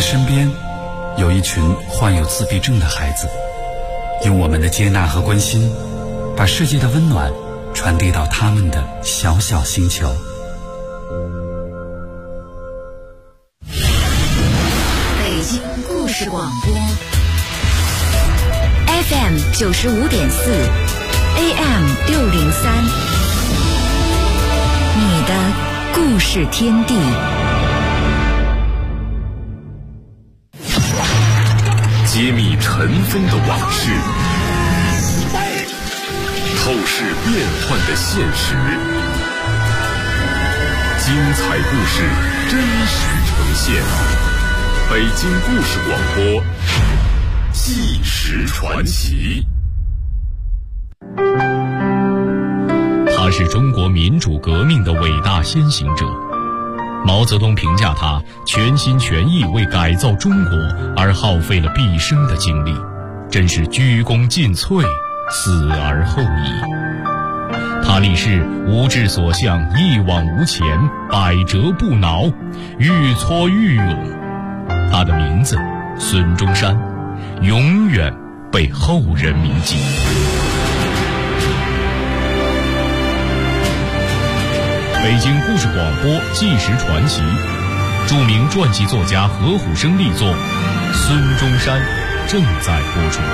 身边有一群患有自闭症的孩子，用我们的接纳和关心，把世界的温暖传递到他们的小小星球。 北京故事广播 FM 95.4 AM 603，你的故事天地。 揭秘尘封的往事，透视变幻的现实，精彩故事真实呈现。北京故事广播，纪实传奇。 他是中国民主革命的伟大先行者。毛泽东评价他全心全意为改造中国而耗费了毕生的精力，真是鞠躬尽瘁，死而后已。他立誓无志所向，一往无前，百折不挠，愈挫愈勇。他的名字孙中山，永远被后人铭记。北京故事广播纪实传奇，著名传记作家何虎生力作《孙中山》正在播出。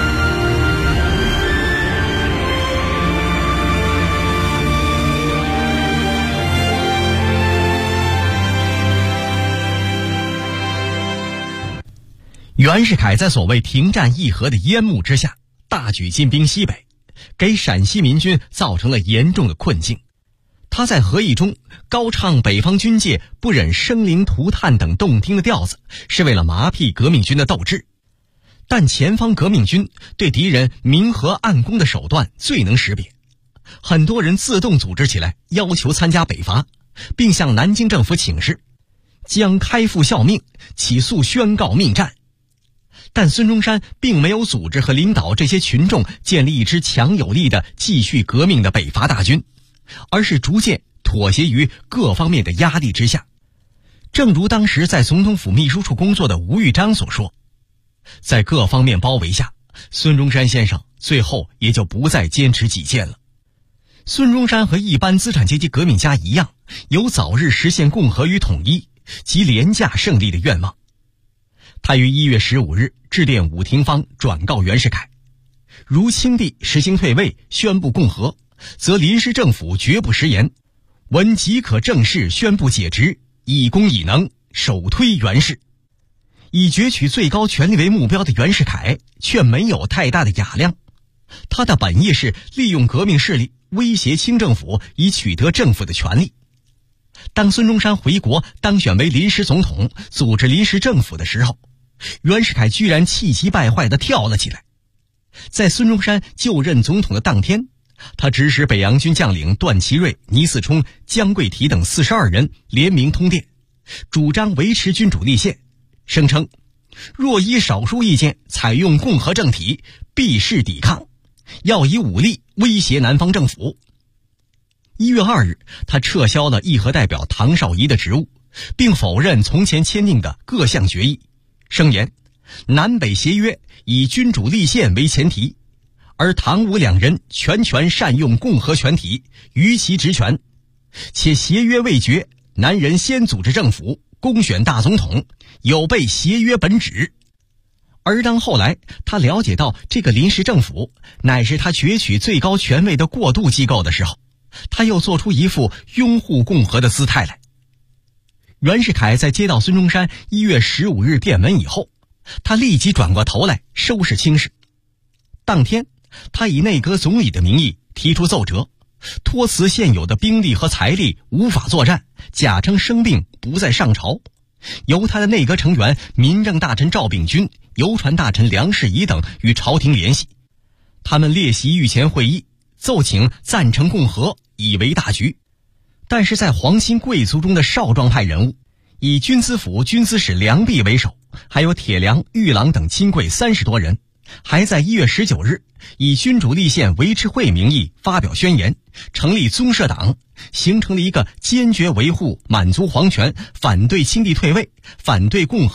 袁世凯在所谓停战议和的烟幕之下，大举进兵西北，给陕西民军造成了严重的困境。他在和议中高唱北方军界不忍生灵涂炭等动听的调子，是为了麻痹革命军的斗志。但前方革命军对敌人明和暗攻的手段最能识别，很多人自动组织起来，要求参加北伐，并向南京政府请示，将开赴效命，起诉宣告命战。但孙中山并没有组织和领导这些群众建立一支强有力的继续革命的北伐大军，而是逐渐妥协于各方面的压力之下。正如当时在总统府秘书处工作的吴玉章所说，在各方面包围下，孙中山先生最后也就不再坚持己见了。孙中山和一般资产阶级革命家一样，有早日实现共和与统一及廉价胜利的愿望。他于1月15日致电伍廷芳，转告袁世凯，如清帝实行退位，宣布共和，则临时政府绝不食言，闻即可正式宣布解职，以功以能，首推袁氏。以攫取最高权力为目标的袁世凯却没有太大的雅量，他的本意是利用革命势力威胁清政府，以取得政府的权力。当孙中山回国当选为临时总统，组织临时政府的时候，袁世凯居然气急败坏地跳了起来。在孙中山就任总统的当天，他指使北洋军将领段祺瑞、倪嗣冲、江桂提等42人联名通电，主张维持君主立宪，声称若依少数意见采用共和政体，必是抵抗，要以武力威胁南方政府。1月2日，他撤销了议和代表唐绍仪的职务，并否认从前签订的各项决议，声言南北协约以君主立宪为前提，而唐吴两人全权善用共和权体，于其职权，且协约未决，南人先组织政府，公选大总统，有悖协约本旨。而当后来他了解到这个临时政府乃是他攫取最高权位的过渡机构的时候，他又做出一副拥护共和的姿态来。袁世凯在接到孙中山1月15日电文以后，他立即转过头来收拾清事。当天，他以内阁总理的名义提出奏折，托辞现有的兵力和财力无法作战，假称生病不在上朝，由他的内阁成员民政大臣赵秉钧、邮传大臣梁士仪等与朝廷联系。他们列席御前会议，奏请赞成共和，以为大局。但是在皇亲贵族中的少壮派人物，以军资府军资使梁弼为首，还有铁良、玉郎等亲贵30多人，还在1月19日以君主立宪维持会名义发表宣言，成立宗社党，形成了一个坚决维护满族皇权、反对清帝退位、反对共和的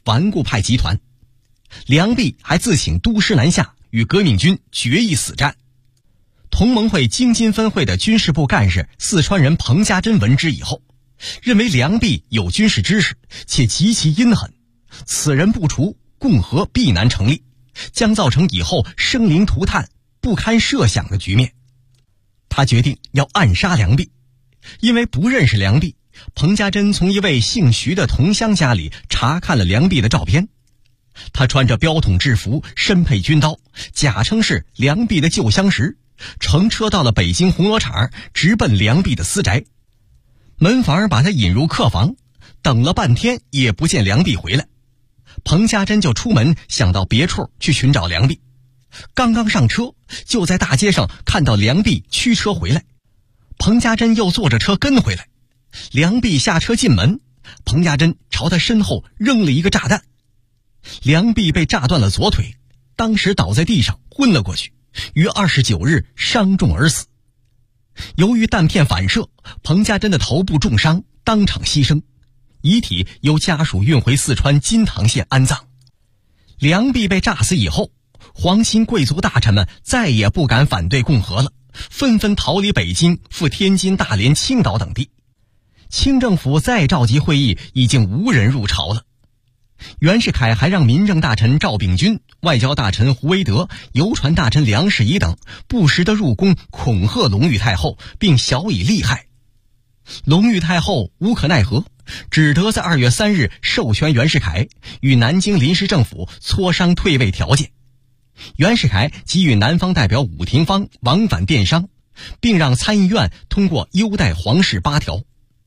顽固派集团。梁弼还自请督师南下，与革命军决一死战。同盟会京津分会的军事部干事四川人彭家珍闻之以后，认为梁弼有军事知识，且极其阴狠，此人不除，共和必难成立，将造成以后生灵涂炭、不堪设想的局面。他决定要暗杀梁弼。因为不认识梁弼，彭家珍从一位姓徐的同乡家里查看了梁弼的照片。他穿着标统制服，身佩军刀，假称是梁弼的旧相识，乘车到了北京红螺场，直奔梁弼的私宅。门房把他引入客房，等了半天也不见梁弼回来。彭家珍就出门想到别处去寻找梁弼。刚刚上车，就在大街上看到梁弼驱车回来。彭家珍又坐着车跟回来，梁弼下车进门，彭家珍朝他身后扔了一个炸弹，梁弼被炸断了左腿，当时倒在地上昏了过去，于29日伤重而死。由于弹片反射，彭家珍的头部重伤，当场牺牲，遗体由家属运回四川金堂县安葬。梁弼被炸死以后，皇亲贵族大臣们再也不敢反对共和了，纷纷逃离北京，赴天津、大连、青岛等地。清政府再召集会议，已经无人入朝了。袁世凯还让民政大臣赵秉钧、外交大臣胡惟德、邮传大臣梁士仪等不时地入宫恐吓隆裕太后，并晓以利害。隆裕太后无可奈何，只得在2月3日授权袁世凯与南京临时政府磋商退位条件。袁世凯给予南方代表伍廷芳往返电商，并让参议院通过优待皇室8条：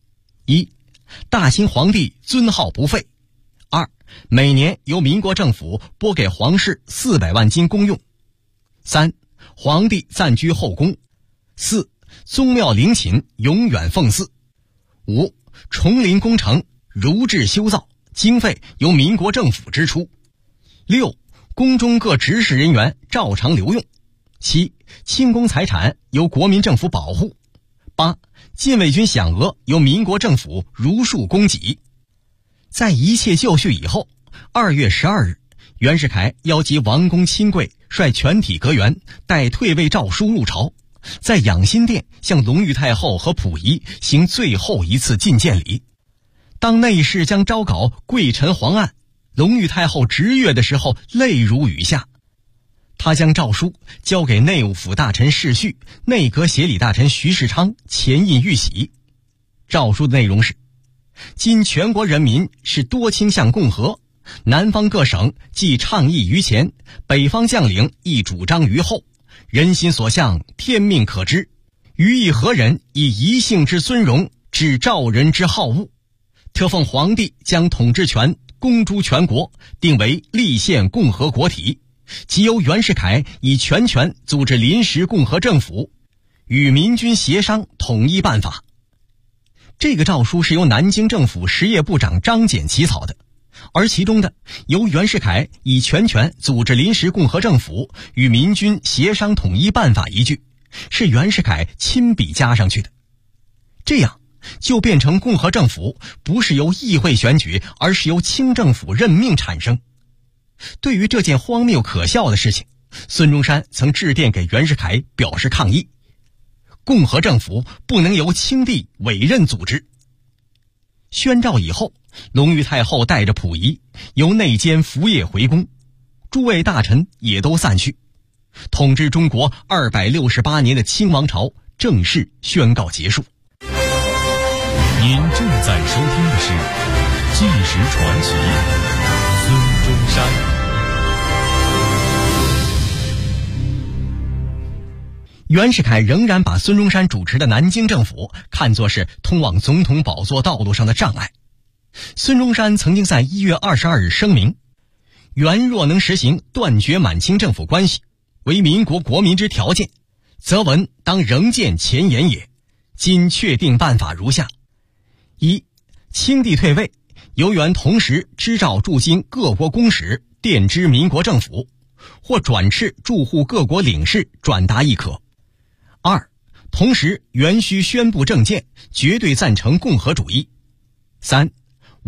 1. 大清皇帝尊号不废； 2. 每年由民国政府拨给皇室400万金公用； 3. 皇帝暂居后宫； 4. 宗庙陵寝永远奉祀； 5. 崇陵工程如制修造，经费由民国政府支出； 6. 宫中各执事人员照常留用； 7. 清宫财产由国民政府保护； 8. 禁卫军饷额由民国政府如数供给。在一切就绪以后，2月12日，袁世凯邀集王公亲贵，率全体阁员带退位诏书入朝，在养心殿向隆裕太后和溥仪行最后一次觐见礼。当内侍将招稿贵臣皇案，隆裕太后直阅的时候，泪如雨下。他将诏书交给内务府大臣士旭、内阁协理大臣徐世昌前印御玺。诏书的内容是：今全国人民是多倾向共和，南方各省既倡议于前，北方将领亦主张于后，人心所向，天命可知。于意何人以一姓之尊荣，治赵人之好恶？特奉皇帝将统治权公诸全国，定为立宪共和国体，即由袁世凯以全权组织临时共和政府，与民军协商统一办法。这个诏书是由南京政府实业部长张謇起草的，而其中的由袁世凯以全权组织临时共和政府，与民军协商统一办法一句，是袁世凯亲笔加上去的。这样就变成共和政府不是由议会选举，而是由清政府任命产生。对于这件荒谬可笑的事情，孙中山曾致电给袁世凯表示抗议，共和政府不能由清帝委任组织。宣诏以后，隆裕太后带着溥仪由内监服业回宫，诸位大臣也都散去，统治中国268年的清王朝正式宣告结束。 您正在收听的是《纪实传奇》，孙中山。 袁世凯仍然把孙中山主持的南京政府看作是通往总统宝座道路上的障碍。孙中山曾经在1月22日声明：袁若能实行断绝满清政府关系为民国国民之条件，则文当仍见前言也。今确定办法如下： 1. 清帝退位，由袁同时支召驻京各国公使电知民国政府，或转敕驻沪各国领事转达亦可。 2. 同时袁须宣布政见，绝对赞成共和主义。 3.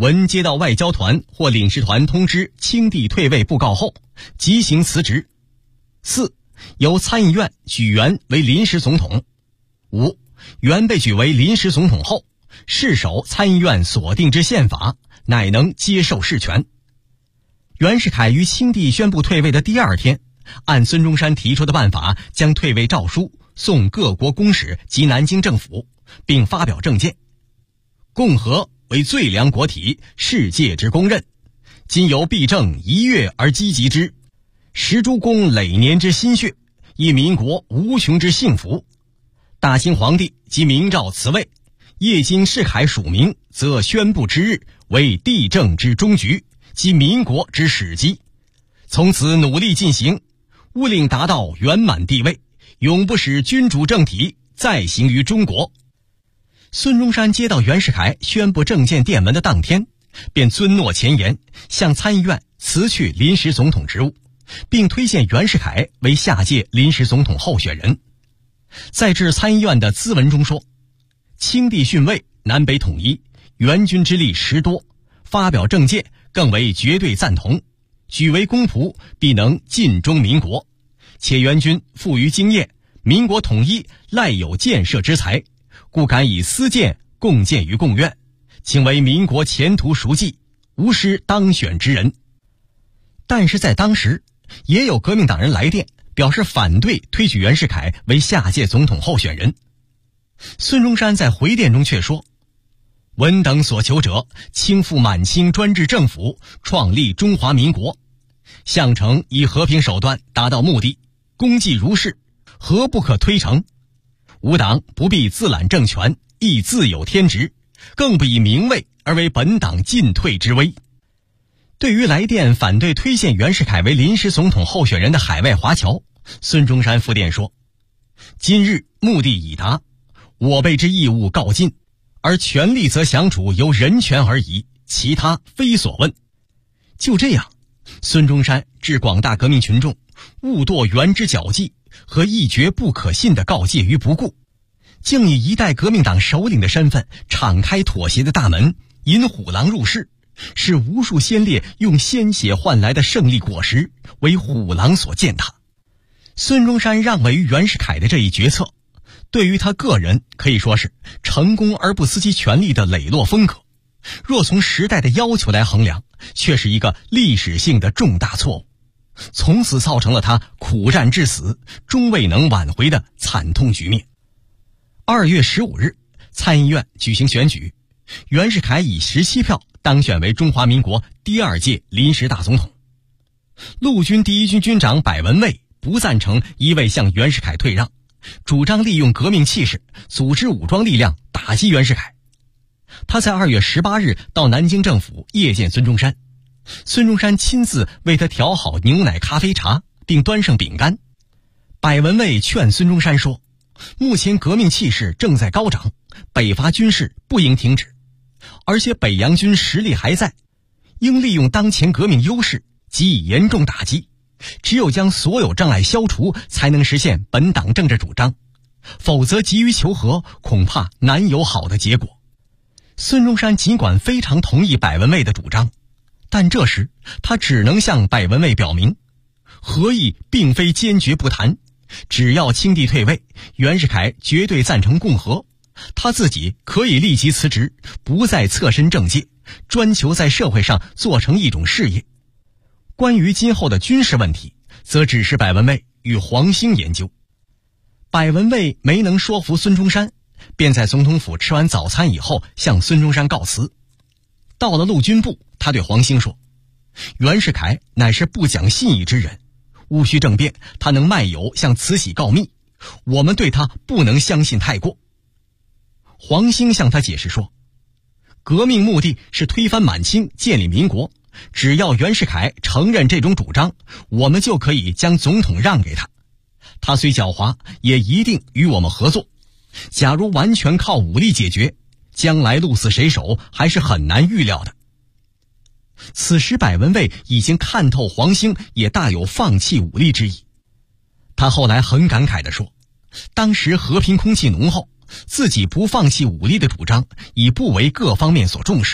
闻接到外交团或领事团通知清帝退位布告后，即行辞职。4. 由参议院举元为临时总统。5. 元被举为临时总统后，誓守参议院所定之宪法，乃能接受事权。袁世凯于清帝宣布退位的第2天，按孙中山提出的办法，将退位诏书送各国公使及南京政府，并发表政见。共和为最良国体，世界之公认。今由弊政一跃而积极之，实诸公累年之心血，以民国无穷之幸福。大清皇帝即明诏辞位，业经世凯署名，则宣布之日为帝政之终局，即民国之始基。从此努力进行，务令达到圆满地位，永不使君主政体再行于中国。孙中山接到袁世凯宣布政见电文的当天，便遵诺前言，向参议院辞去临时总统职务，并推荐袁世凯为下届临时总统候选人。在致参议院的咨文中说，清帝逊位，南北统一，元军之力实多，发表政见更为绝对赞同，举为公仆，必能尽忠民国。且元军富于经验，民国统一赖有建设之才，故敢以私见共建于共院，请为民国前途熟记，无失当选之人。但是在当时，也有革命党人来电，表示反对推举袁世凯为下届总统候选人。孙中山在回电中却说，文等所求者，倾覆满清专制政府，创立中华民国，项城以和平手段达到目的，功绩如是，何不可推成？吾党不必自揽政权，亦自有天职，更不以名位而为本党进退之危。对于来电反对推荐袁世凯为临时总统候选人的海外华侨，孙中山复电说，今日目的已达，我辈之义务告尽，而权力则享处由人权而已，其他非所问。就这样，孙中山致广大革命群众勿堕袁之脚迹和一决不可信的告诫于不顾，竟以一代革命党首领的身份敞开妥协的大门，引虎狼入室，使无数先烈用鲜血换来的胜利果实为虎狼所践踏。孙中山让位于袁世凯的这一决策，对于他个人可以说是成功而不思其权力的磊落风格，若从时代的要求来衡量，却是一个历史性的重大错误，从此造成了他苦战至死终未能挽回的惨痛局面。2月15日，参议院举行选举，袁世凯以17票当选为中华民国第2届临时大总统。陆军第1军军长柏文蔚不赞成一味向袁世凯退让，主张利用革命气势组织武装力量打击袁世凯。他在2月18日到南京政府谒见孙中山，孙中山亲自为他调好牛奶咖啡茶，并端上饼干。柏文蔚劝孙中山说，目前革命气势正在高涨，北伐军事不应停止，而且北洋军实力还在，应利用当前革命优势，给予严重打击，只有将所有障碍消除，才能实现本党政治主张，否则急于求和，恐怕难有好的结果。孙中山尽管非常同意柏文蔚的主张，但这时他只能向柏文蔚表明，和议并非坚决不谈，只要清帝退位，袁世凯绝对赞成共和，他自己可以立即辞职，不再侧身政界，专求在社会上做成一种事业。关于今后的军事问题，则指示柏文蔚与黄兴研究。柏文蔚没能说服孙中山，便在总统府吃完早餐以后向孙中山告辞。到了陆军部，他对黄兴说，袁世凯乃是不讲信义之人，戊戌政变他能卖友向慈禧告密，我们对他不能相信太过。黄兴向他解释说，革命目的是推翻满清，建立民国，只要袁世凯承认这种主张，我们就可以将总统让给他，他虽狡猾，也一定与我们合作。假如完全靠武力解决，将来鹿死谁手还是很难预料的。此时柏文蔚已经看透黄兴也大有放弃武力之意。他后来很感慨地说，当时和平空气浓厚，自己不放弃武力的主张已不为各方面所重视，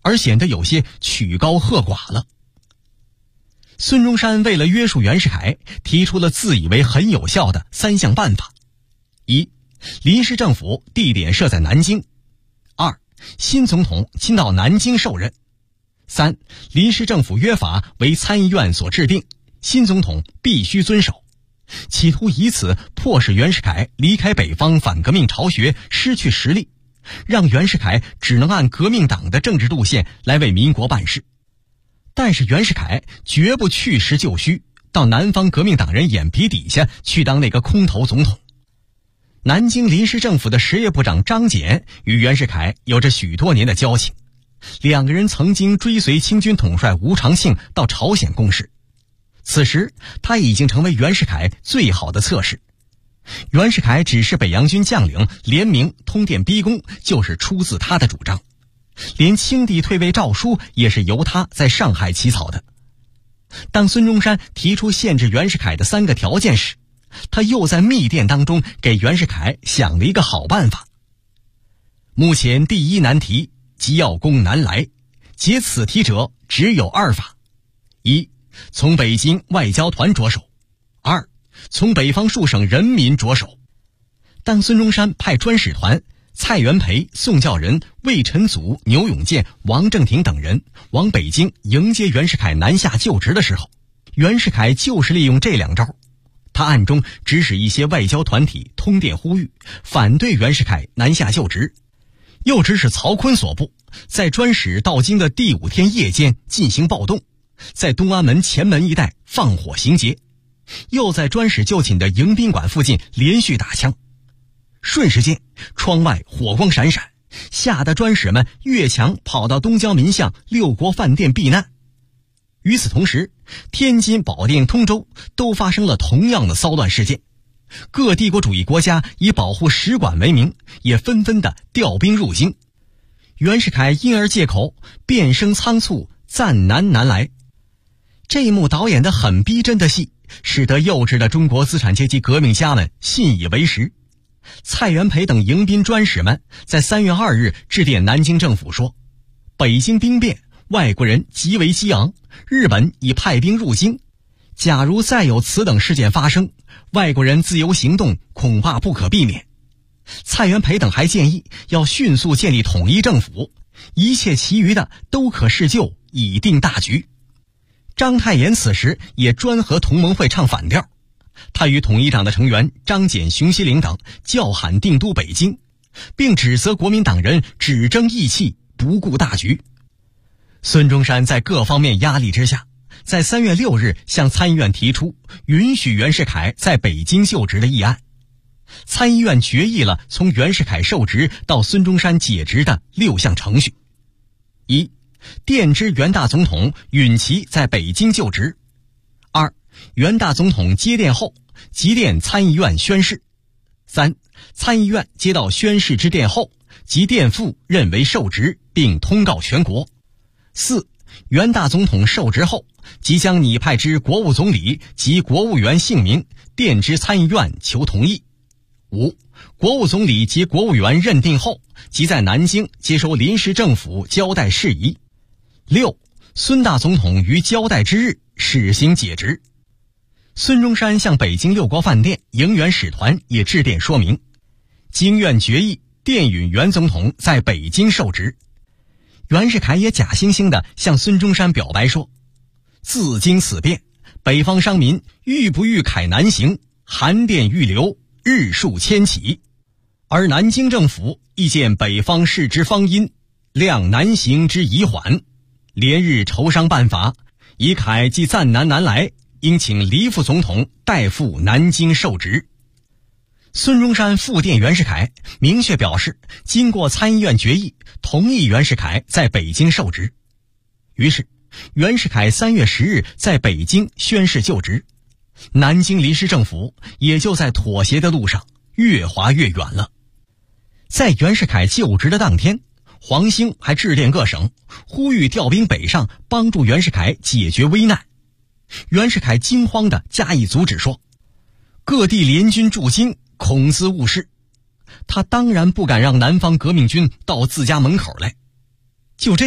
而显得有些曲高和寡了。孙中山为了约束袁世凯，提出了自以为很有效的3项办法：一、临时政府地点设在南京；二、新总统亲到南京受任；三、临时政府约法为参议院所制定，新总统必须遵守，企图以此迫使袁世凯离开北方反革命巢穴，失去实力，让袁世凯只能按革命党的政治路线来为民国办事。但是袁世凯绝不去实就虚，到南方革命党人眼皮底下去当那个空头总统。南京临时政府的实业部长张謇与袁世凯有着许多年的交情，两个人曾经追随清军统帅吴长庆到朝鲜共事。此时他已经成为袁世凯最好的侧室。袁世凯指示北洋军将领联名通电逼宫，就是出自他的主张，连清帝退位诏书也是由他在上海起草的。当孙中山提出限制袁世凯的3个条件时，他又在密电当中给袁世凯想了一个好办法。目前第一难题，即要攻南来，解此题者只有2法：一、从北京外交团着手；二、从北方数省人民着手。当孙中山派专使团蔡元培、宋教仁、魏晨祖、牛永健、王正廷等人往北京迎接袁世凯南下就职的时候，袁世凯就是利用这2招。他暗中指使一些外交团体通电呼吁，反对袁世凯南下就职，又指使曹锟所部在专使到京的第5天夜间进行暴动，在东安门前门一带放火行劫，又在专使就寝的迎宾馆附近连续打枪。瞬时间，窗外火光闪闪，吓得专使们越墙跑到东交民巷6国饭店避难。与此同时，天津、保定、通州都发生了同样的骚乱事件，各帝国主义国家以保护使馆为名，也纷纷的调兵入京。袁世凯因而借口变声仓促，暂南来。这一幕导演的很逼真的戏，使得幼稚的中国资产阶级革命家们信以为实。蔡元培等迎宾专使们在3月2日致电南京政府说，北京兵变，外国人极为激昂，日本已派兵入京，假如再有此等事件发生，外国人自由行动恐怕不可避免。蔡元培等还建议要迅速建立统一政府，一切其余的都可事就，以定大局。章太炎此时也专和同盟会唱反调，他与统一党的成员张謇、熊希龄等叫喊定都北京，并指责国民党人只争义气，不顾大局。孙中山在各方面压力之下，在3月6日向参议院提出允许袁世凯在北京就职的议案。参议院决议了从袁世凯受职到孙中山解职的6项程序：一、电知袁大总统允其在北京就职；二、袁大总统接电后即电参议院宣誓；三、参议院接到宣誓之电后即电付认为受职，并通告全国；四、袁大总统受职后即将拟派之国务总理及国务员姓名电知参议院求同意；五、国务总理及国务员认定后即在南京接收临时政府交代事宜；六、孙大总统于交代之日始行解职。孙中山向北京6国饭店迎袁使团也致电说明，经院决议电允袁总统在北京受职。袁世凯也假惺惺地向孙中山表白说，自经此变，北方商民欲不欲凯南行，函电欲流，日数千起，而南京政府亦见北方事之方殷，量南行之宜缓，连日筹商办法，以凯即暂南来，应请黎副总统代赴南京受职。孙中山复电袁世凯，明确表示经过参议院决议，同意袁世凯在北京受职。于是袁世凯3月10日在北京宣誓就职，南京临时政府也就在妥协的路上越滑越远了。在袁世凯就职的当天，黄兴还致电各省，呼吁调兵北上，帮助袁世凯解决危难。袁世凯惊慌地加以阻止说，各地联军驻京，恐兹误事。他当然不敢让南方革命军到自家门口来。就这样，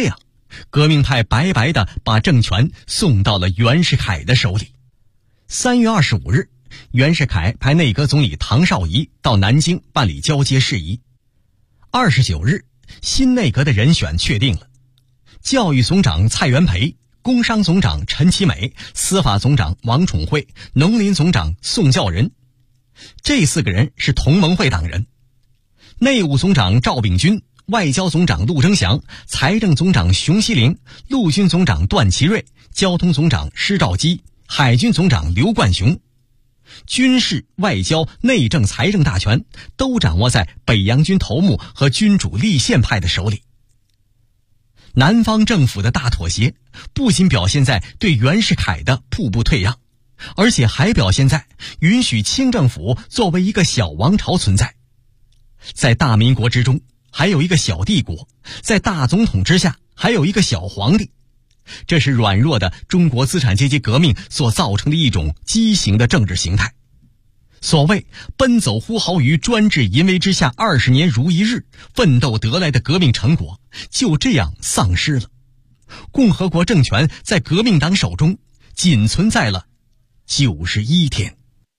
革命派白白地把政权送到了袁世凯的手里。3月25日，袁世凯派内阁总理唐绍仪到南京办理交接事宜。29日，新内阁的人选确定了，教育总长蔡元培、工商总长陈其美、司法总长王宠惠、农林总长宋教仁。这4个人是同盟会党人。内务总长赵秉钧、外交总长陆征祥、财政总长熊希龄、陆军总长段祺瑞、交通总长施肇基、海军总长刘冠雄。军事、外交、内政、财政大权都掌握在北洋军头目和君主立宪派的手里。南方政府的大妥协不仅表现在对袁世凯的步步退让，而且还表现在允许清政府作为一个小王朝存在。在大民国之中还有一个小帝国，在大总统之下还有一个小皇帝。这是软弱的中国资产阶级革命所造成的一种畸形的政治形态。所谓奔走呼号于专制淫威之下20年如一日，奋斗得来的革命成果就这样丧失了。共和国政权在革命党手中仅存在了91天。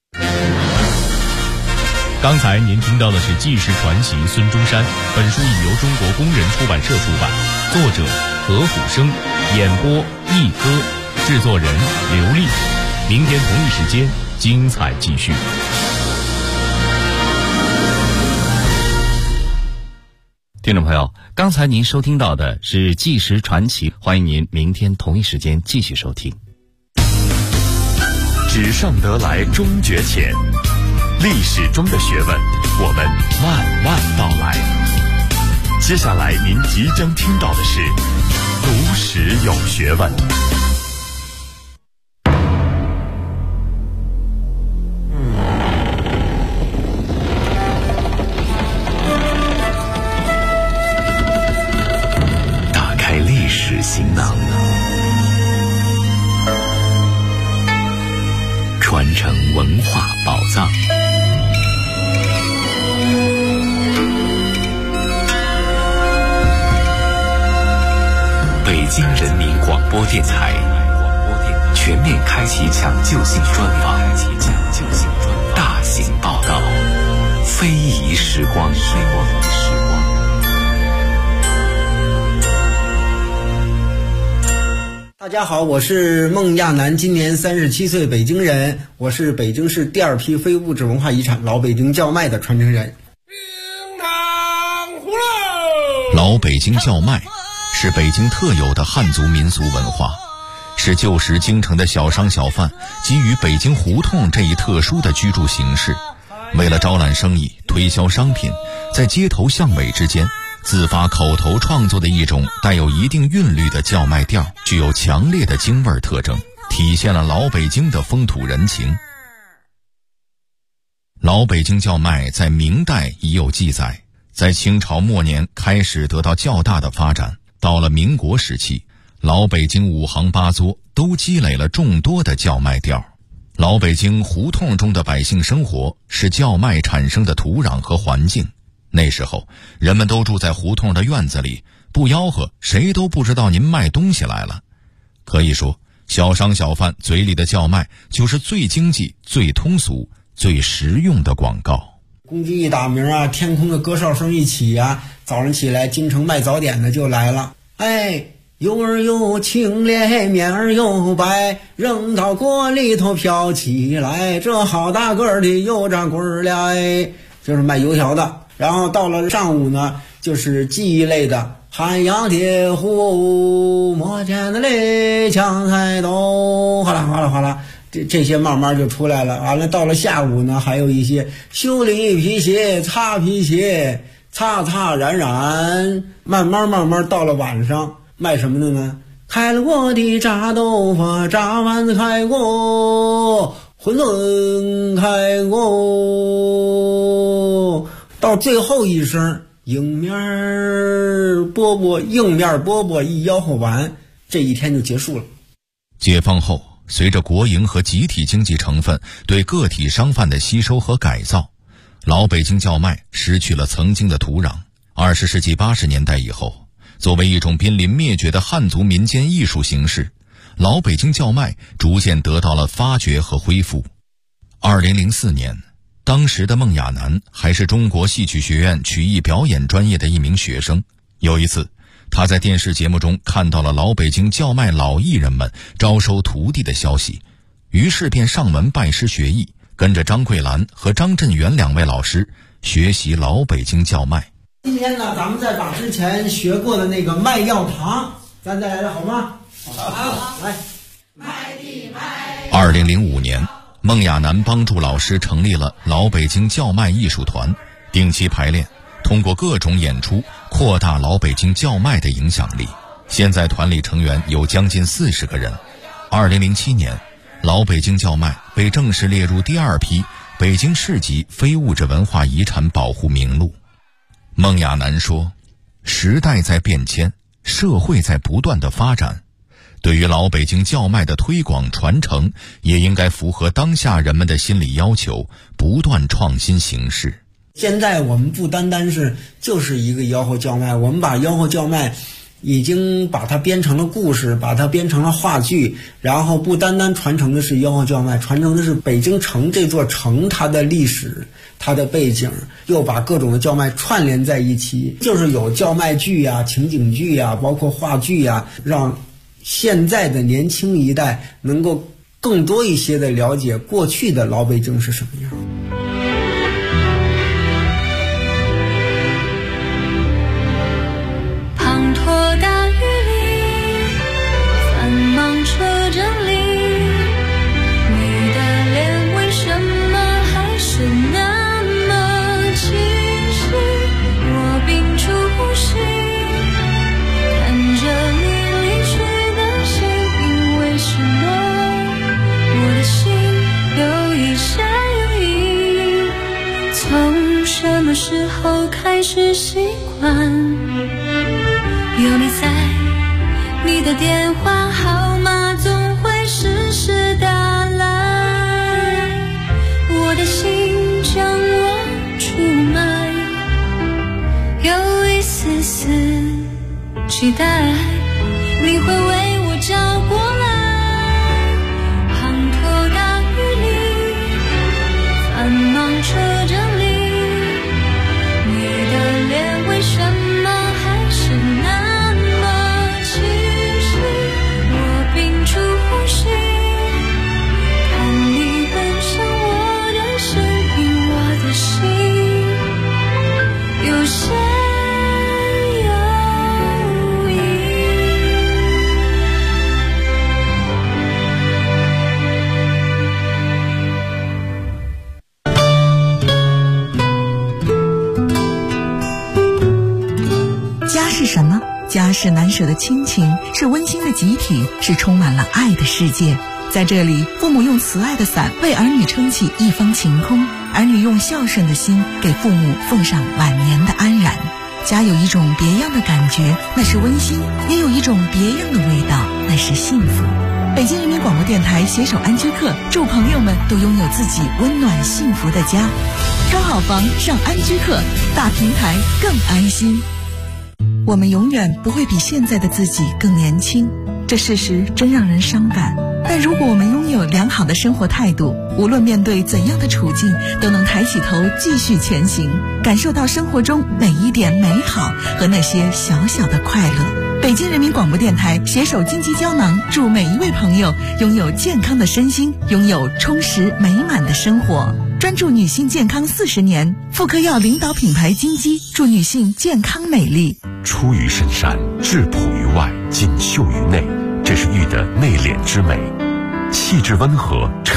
刚才您听到的是纪实传奇孙中山，本书已由中国工人出版社出版，作者何虎生，演播一哥，制作人刘丽。明天同一时间精彩继续。 听众朋友，刚才您收听到的是纪实传奇，欢迎您明天同一时间继续收听。 纸上得来终觉浅，历史中的学问我们慢慢道来。接下来您即将听到的是读史有学问。打开历史行囊，传承文化宝藏。北京人民广播电台全面开启抢救性专访，大型报道，非遗时光。 大家好，我是孟亚楠，今年37岁，北京人。我是北京市第2批非物质文化遗产老北京叫卖的传承人。 老北京叫卖是北京特有的汉族民俗文化，是旧时京城的小商小贩基于北京胡同这一特殊的居住形式，为了招揽生意、推销商品，在街头巷尾之间自发口头创作的一种带有一定韵律的叫卖调，具有强烈的京味特征，体现了老北京的风土人情。老北京叫卖在明代已有记载，在清朝末年开始得到较大的发展，到了民国时期，老北京5行8作都积累了众多的叫卖调。老北京胡同中的百姓生活是叫卖产生的土壤和环境。那时候人们都住在胡同的院子里，不吆喝谁都不知道您卖东西来了。可以说小商小贩嘴里的叫卖就是最经济、最通俗、最实用的广告。 公鸡一打鸣啊，天空的歌哨声一起啊，早上起来京城卖早点的就来了。哎，油儿又清咧，面儿又白，扔到锅里头飘起来，这好大个儿的油炸棍儿了，哎，就是卖油条的。然后到了上午呢，就是技艺类的，汉阳铁壶磨尖的嘞，抢菜刀，哗啦哗啦哗啦，这些慢慢就出来了。完了到了下午呢，还有一些修理皮鞋、擦皮鞋、擦擦染染，慢慢到了晚上卖什么的呢？开了锅的炸豆腐，炸丸子开锅，馄饨开锅，到最后一声硬面饽饽一吆喝完，这一天就结束了。 解放后，随着国营和集体经济成分对个体商贩的吸收和改造，老北京叫卖失去了曾经的土壤。20世纪80年代以后， 作为一种濒临灭绝的汉族民间艺术形式，老北京叫卖逐渐得到了发掘和恢复。2004年，当时的孟亚楠还是中国戏曲学院曲艺表演专业的一名学生。有一次，他在电视节目中看到了老北京叫卖老艺人们招收徒弟的消息，于是便上门拜师学艺，跟着张桂兰和张振元2位老师学习老北京叫卖。 今天呢，咱们再把之前学过的那个卖药堂，咱再来了好吗？好，来。 2005年，孟亚楠帮助老师成立了老北京叫卖艺术团，定期排练，通过各种演出扩大老北京叫卖的影响力。现在团里成员有将近40个人。2007年，老北京叫卖被正式列入第2批北京市级非物质文化遗产保护名录。孟亚楠说，时代在变迁，社会在不断的发展，对于老北京叫卖的推广传承，也应该符合当下人们的心理要求，不断创新形式。 现在我们不单单是就是一个吆喝叫卖，我们把吆喝叫卖已经把它编成了故事，把它编成了话剧，然后不单单传承的是吆喝叫卖，传承的是北京城这座城它的历史，它的背景，又把各种的叫卖串联在一起，就是有叫卖剧啊、情景剧啊，包括话剧啊，让现在的年轻一代能够更多一些的了解过去的老北京是什么样。 滂沱大雨里，繁忙车阵里，你的脸为什么还是那么清晰？我屏住呼吸，看着你离去的身影，为什么我的心有一下有一？从什么时候开始习惯有你在，你的电话号码总会时时打来，我的心将我出卖，有一丝丝期待你会为我找过来。滂沱大雨里，繁忙车阵里，你的脸为什么还是那什么？家是难舍的亲情，是温馨的集体，是充满了爱的世界。在这里，父母用慈爱的伞为儿女撑起一方晴空，儿女用孝顺的心给父母奉上晚年的安然。家有一种别样的感觉，那是温馨；也有一种别样的味道，那是幸福。北京人民广播电台携手安居客，祝朋友们都拥有自己温暖幸福的家。挑好房上安居客，大平台更安心。我们永远不会比现在的自己更年轻，这事实真让人伤感。但如果我们拥有良好的生活态度，无论面对怎样的处境，都能抬起头继续前行，感受到生活中每一点美好和那些小小的快乐。北京人民广播电台携手金鸡胶囊，祝每一位朋友拥有健康的身心，拥有充实美满的生活。专注女性健康40年，妇科药领导品牌金鸡，祝女性健康美丽。 出于深山，质朴于外，锦绣于内，这是玉的内敛之美，气质温和。